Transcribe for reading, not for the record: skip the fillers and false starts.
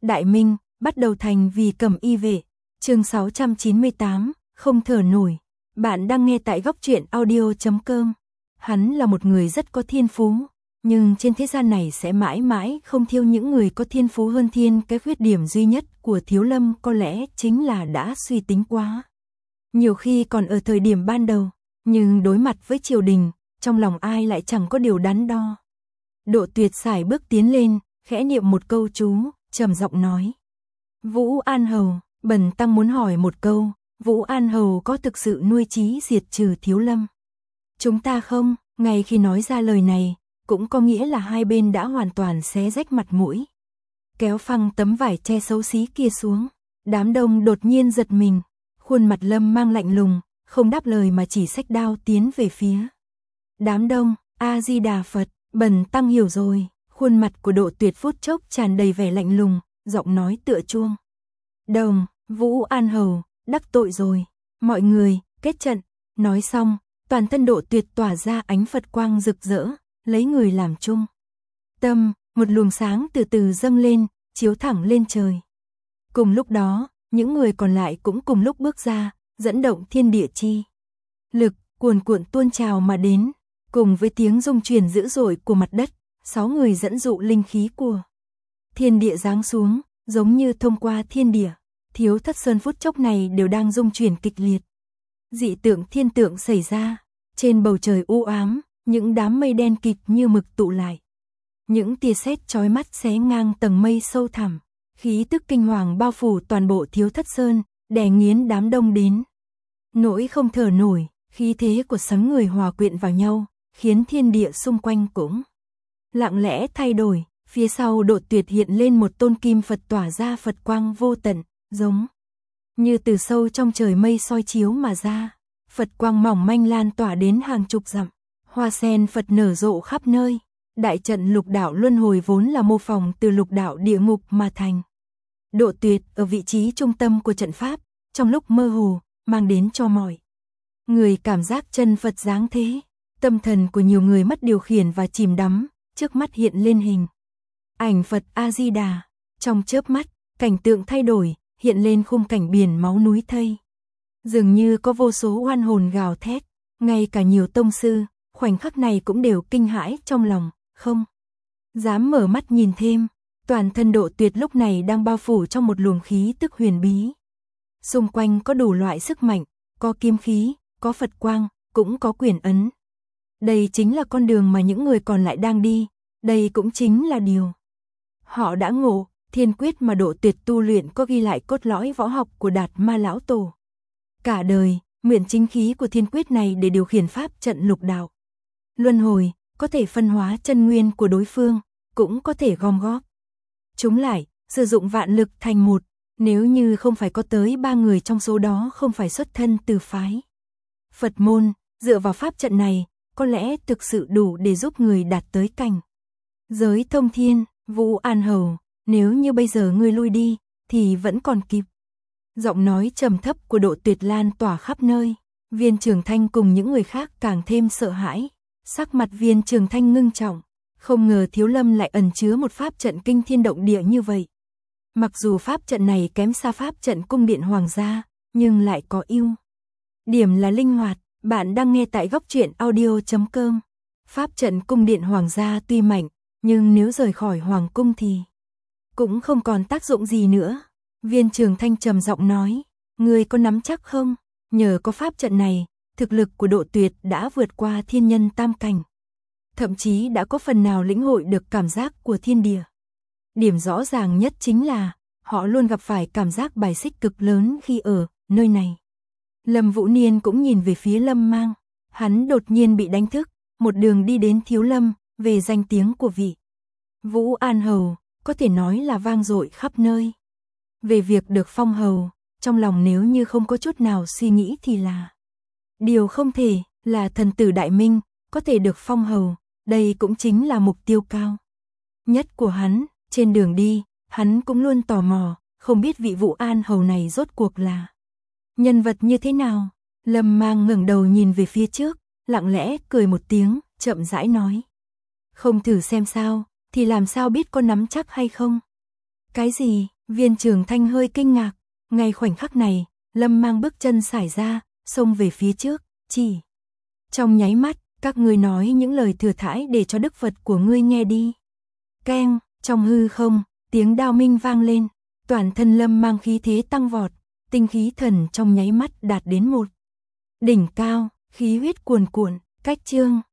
Đại Minh, bắt đầu thành vì Cẩm Y vệ. Chương 698, không thở nổi. Bạn đang nghe tại góc truyện audio.com. Hắn là một người rất có thiên phú, nhưng trên thế gian này sẽ mãi mãi không thiếu những người có thiên phú hơn thiên. Cái khuyết điểm duy nhất của Thiếu Lâm có lẽ chính là đã suy tính quá. Nhiều khi còn ở thời điểm ban đầu, nhưng đối mặt với triều đình, trong lòng ai lại chẳng có điều đắn đo. Độ Tuyệt sải bước tiến lên, khẽ niệm một câu chú, trầm giọng nói: Vũ An Hầu, bần tăng muốn hỏi một câu, Vũ An Hầu có thực sự nuôi chí diệt trừ Thiếu Lâm? Chúng ta không. Ngay khi nói ra lời này, cũng có nghĩa là hai bên đã hoàn toàn xé rách mặt mũi. Kéo phăng tấm vải che xấu xí kia xuống, đám đông đột nhiên giật mình, khuôn mặt Lâm mang lạnh lùng, không đáp lời mà chỉ xách đao tiến về phía. Đám đông, A-di-đà Phật, bần tăng hiểu rồi. Khuôn mặt của Độ Tuyệt phút chốc tràn đầy vẻ lạnh lùng, giọng nói tựa chuông. Đồng, Vũ An Hầu, đắc tội rồi. Mọi người, kết trận. Nói xong, toàn thân Độ Tuyệt tỏa ra ánh Phật quang rực rỡ, lấy người làm trung tâm, một luồng sáng từ từ dâng lên, chiếu thẳng lên trời. Cùng lúc đó, những người còn lại cũng cùng lúc bước ra, dẫn động thiên địa chi lực, cuồn cuộn tuôn trào mà đến, cùng với tiếng rung chuyển dữ dội của mặt đất, 6 người dẫn dụ linh khí của thiên địa giáng xuống, giống như thông qua thiên địa. Thiếu Thất Sơn phút chốc này đều đang rung chuyển kịch liệt. Dị tượng thiên tượng xảy ra, trên bầu trời u ám, những đám mây đen kịt như mực tụ lại. Những tia sét chói mắt xé ngang tầng mây sâu thẳm, khí tức kinh hoàng bao phủ toàn bộ Thiếu Thất Sơn, đè nghiến đám đông đến nỗi không thở nổi. Khí thế của 6 người hòa quyện vào nhau, khiến thiên địa xung quanh cũng lặng lẽ thay đổi. Phía sau Độ Tuyệt hiện lên một tôn kim Phật tỏa ra Phật quang vô tận, giống như từ sâu trong trời mây soi chiếu mà ra. Phật quang mỏng manh lan tỏa đến hàng chục dặm, hoa sen Phật nở rộ khắp nơi. Đại trận lục đạo luân hồi vốn là mô phỏng từ lục đạo địa ngục mà thành. Độ Tuyệt ở vị trí trung tâm của trận pháp, trong lúc mơ hồ, mang đến cho mọi người cảm giác chân Phật giáng thế. Tâm thần của nhiều người mất điều khiển và chìm đắm, trước mắt hiện lên hình ảnh Phật A-di-đà. Trong chớp mắt, cảnh tượng thay đổi, hiện lên khung cảnh biển máu núi thây. Dường như có vô số oan hồn gào thét, ngay cả nhiều tông sư, khoảnh khắc này cũng đều kinh hãi trong lòng, không dám mở mắt nhìn thêm. Toàn thân Độ Tuyệt lúc này đang bao phủ trong một luồng khí tức huyền bí. Xung quanh có đủ loại sức mạnh, có kiếm khí, có Phật quang, cũng có quyền ấn. Đây chính là con đường mà những người còn lại đang đi, đây cũng chính là điều họ đã ngộ. Thiên quyết mà Độ Tuyệt tu luyện có ghi lại cốt lõi võ học của Đạt Ma lão tổ. Cả đời, mượn chính khí của thiên quyết này để điều khiển pháp trận lục đạo luân hồi, có thể phân hóa chân nguyên của đối phương, cũng có thể gom góp chúng lại, sử dụng vạn lực thành một. Nếu như không phải có tới 3 người trong số đó không phải xuất thân từ phái Phật môn, dựa vào pháp trận này, có lẽ thực sự đủ để giúp người đạt tới cảnh giới thông thiên. Vũ An Hầu, nếu như bây giờ ngươi lui đi, thì vẫn còn kịp. Giọng nói trầm thấp của Độ Tuyệt lan tỏa khắp nơi. Viên Trường Thanh cùng những người khác càng thêm sợ hãi. Sắc mặt Viên Trường Thanh ngưng trọng, không ngờ Thiếu Lâm lại ẩn chứa một pháp trận kinh thiên động địa như vậy. Mặc dù pháp trận này kém xa pháp trận cung điện hoàng gia, nhưng lại có ưu điểm là linh hoạt. Bạn đang nghe tại góc truyện audio.com. Pháp trận cung điện hoàng gia tuy mạnh, nhưng nếu rời khỏi hoàng cung thì cũng không còn tác dụng gì nữa. Viên Trường Thanh trầm giọng nói, ngươi có nắm chắc không? Nhờ có pháp trận này, thực lực của Độ Tuyệt đã vượt qua thiên nhân tam cảnh. Thậm chí đã có phần nào lĩnh hội được cảm giác của thiên địa. Điểm rõ ràng nhất chính là, họ luôn gặp phải cảm giác bài xích cực lớn khi ở nơi này. Lâm Vũ Niên cũng nhìn về phía Lâm Mang. Hắn đột nhiên bị đánh thức, một đường đi đến Thiếu Lâm, về danh tiếng của vị Vũ An Hầu, có thể nói là vang dội khắp nơi. Về việc được phong hầu, trong lòng nếu như không có chút nào suy nghĩ thì là điều không thể. Là thần tử Đại Minh, có thể được phong hầu, đây cũng chính là mục tiêu cao nhất của hắn. Trên đường đi, hắn cũng luôn tò mò, không biết vị Vũ An Hầu này rốt cuộc là nhân vật như thế nào. Lâm Mang ngẩng đầu nhìn về phía trước, lặng lẽ cười một tiếng, chậm rãi nói: Không thử xem sao, thì làm sao biết có nắm chắc hay không? Cái gì? Viên Trường Thanh hơi kinh ngạc, ngay khoảnh khắc này, Lâm Mang bước chân sải ra, xông về phía trước, chỉ. Trong nháy mắt, các ngươi nói những lời thừa thãi để cho đức Phật của ngươi nghe đi. Keng, trong hư không, tiếng đao minh vang lên, toàn thân Lâm Mang khí thế tăng vọt, tinh khí thần trong nháy mắt đạt đến một đỉnh cao, khí huyết cuồn cuộn, cách chương.